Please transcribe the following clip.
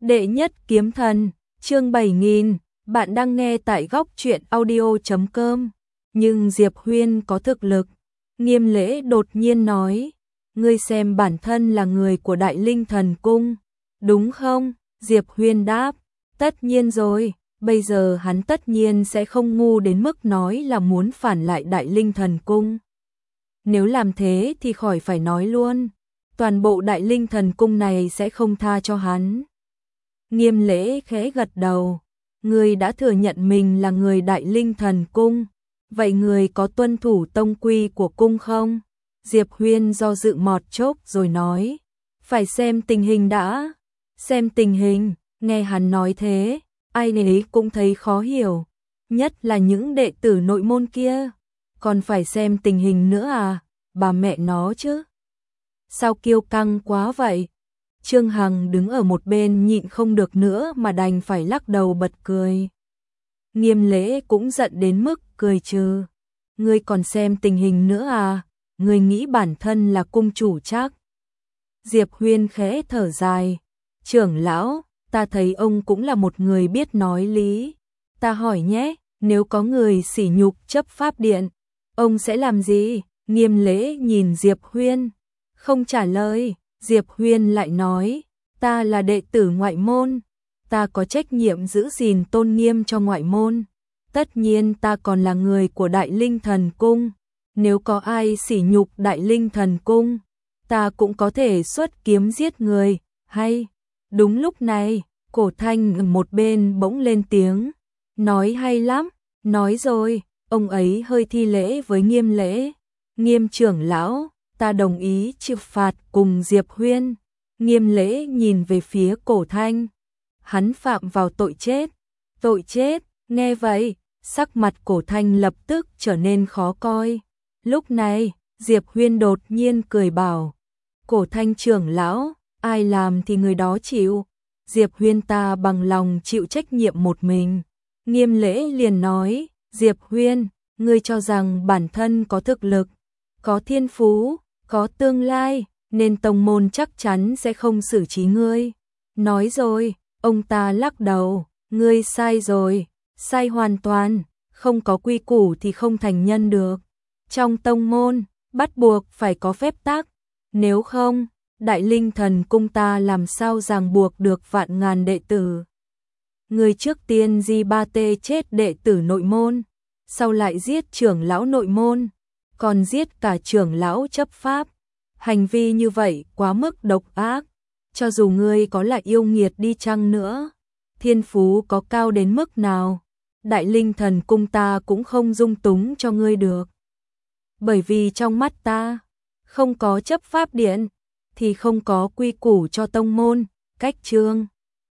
Đệ nhất kiếm thần, chương 7000, bạn đang nghe tại góc truyện audio.com. Nhưng Diệp Huyên có thực lực. Nghiêm Lễ đột nhiên nói, ngươi xem bản thân là người của Đại Linh Thần Cung, đúng không? Diệp Huyên đáp, tất nhiên rồi, bây giờ hắn tất nhiên sẽ không ngu đến mức nói là muốn phản lại Đại Linh Thần Cung. Nếu làm thế thì khỏi phải nói luôn, toàn bộ Đại Linh Thần Cung này sẽ không tha cho hắn. Nghiêm Lễ khẽ gật đầu, người đã thừa nhận mình là người Đại Linh Thần Cung, vậy người có tuân thủ tông quy của cung không? Diệp Huyên do dự một chốc rồi nói, phải xem tình hình đã. Xem tình hình, nghe hắn nói thế, ai nấy cũng thấy khó hiểu, nhất là những đệ tử nội môn kia. Còn phải xem tình hình nữa à, bà mẹ nó chứ. Sao kiêu căng quá vậy? Trương Hằng đứng ở một bên nhịn không được nữa mà đành phải lắc đầu bật cười. Nghiêm Lễ cũng giận đến mức cười trừ. Ngươi còn xem tình hình nữa à? Ngươi nghĩ bản thân là cung chủ chắc? Diệp Huyên khẽ thở dài. Trưởng lão, ta thấy ông cũng là một người biết nói lý. Ta hỏi nhé, nếu có người sỉ nhục chấp pháp điện, ông sẽ làm gì? Nghiêm Lễ nhìn Diệp Huyên, không trả lời. Diệp Huyên lại nói, ta là đệ tử ngoại môn, ta có trách nhiệm giữ gìn tôn nghiêm cho ngoại môn. Tất nhiên ta còn là người của Đại Linh Thần Cung, nếu có ai sỉ nhục Đại Linh Thần Cung, ta cũng có thể xuất kiếm giết người, hay. Đúng lúc này, Cổ Thanh ở một bên bỗng lên tiếng, nói hay lắm, nói rồi, ông ấy hơi thi lễ với Nghiêm Lễ. Nghiêm trưởng lão, ta đồng ý chịu phạt cùng Diệp Huyên. Nghiêm Lễ nhìn về phía Cổ Thanh. Hắn phạm vào tội chết. Tội chết, nghe vậy, sắc mặt Cổ Thanh lập tức trở nên khó coi. Lúc này, Diệp Huyên đột nhiên cười bảo, Cổ Thanh trưởng lão, ai làm thì người đó chịu. Diệp Huyên ta bằng lòng chịu trách nhiệm một mình. Nghiêm Lễ liền nói, Diệp Huyên, ngươi cho rằng bản thân có thực lực, có thiên phú, có tương lai, nên tông môn chắc chắn sẽ không xử trí ngươi. Nói rồi, ông ta lắc đầu, ngươi sai rồi, sai hoàn toàn, không có quy củ thì không thành nhân được. Trong tông môn, bắt buộc phải có phép tắc, nếu không, Đại Linh Thần Cung ta làm sao ràng buộc được vạn ngàn đệ tử. Người trước tiên Di3T chết đệ tử nội môn, sau lại giết trưởng lão nội môn, còn giết cả trưởng lão chấp pháp. Hành vi như vậy quá mức độc ác, cho dù ngươi có là yêu nghiệt đi chăng nữa, thiên phú có cao đến mức nào, Đại Linh Thần Cung ta cũng không dung túng cho ngươi được. Bởi vì trong mắt ta, không có chấp pháp điện, thì không có quy củ cho tông môn, cách chương.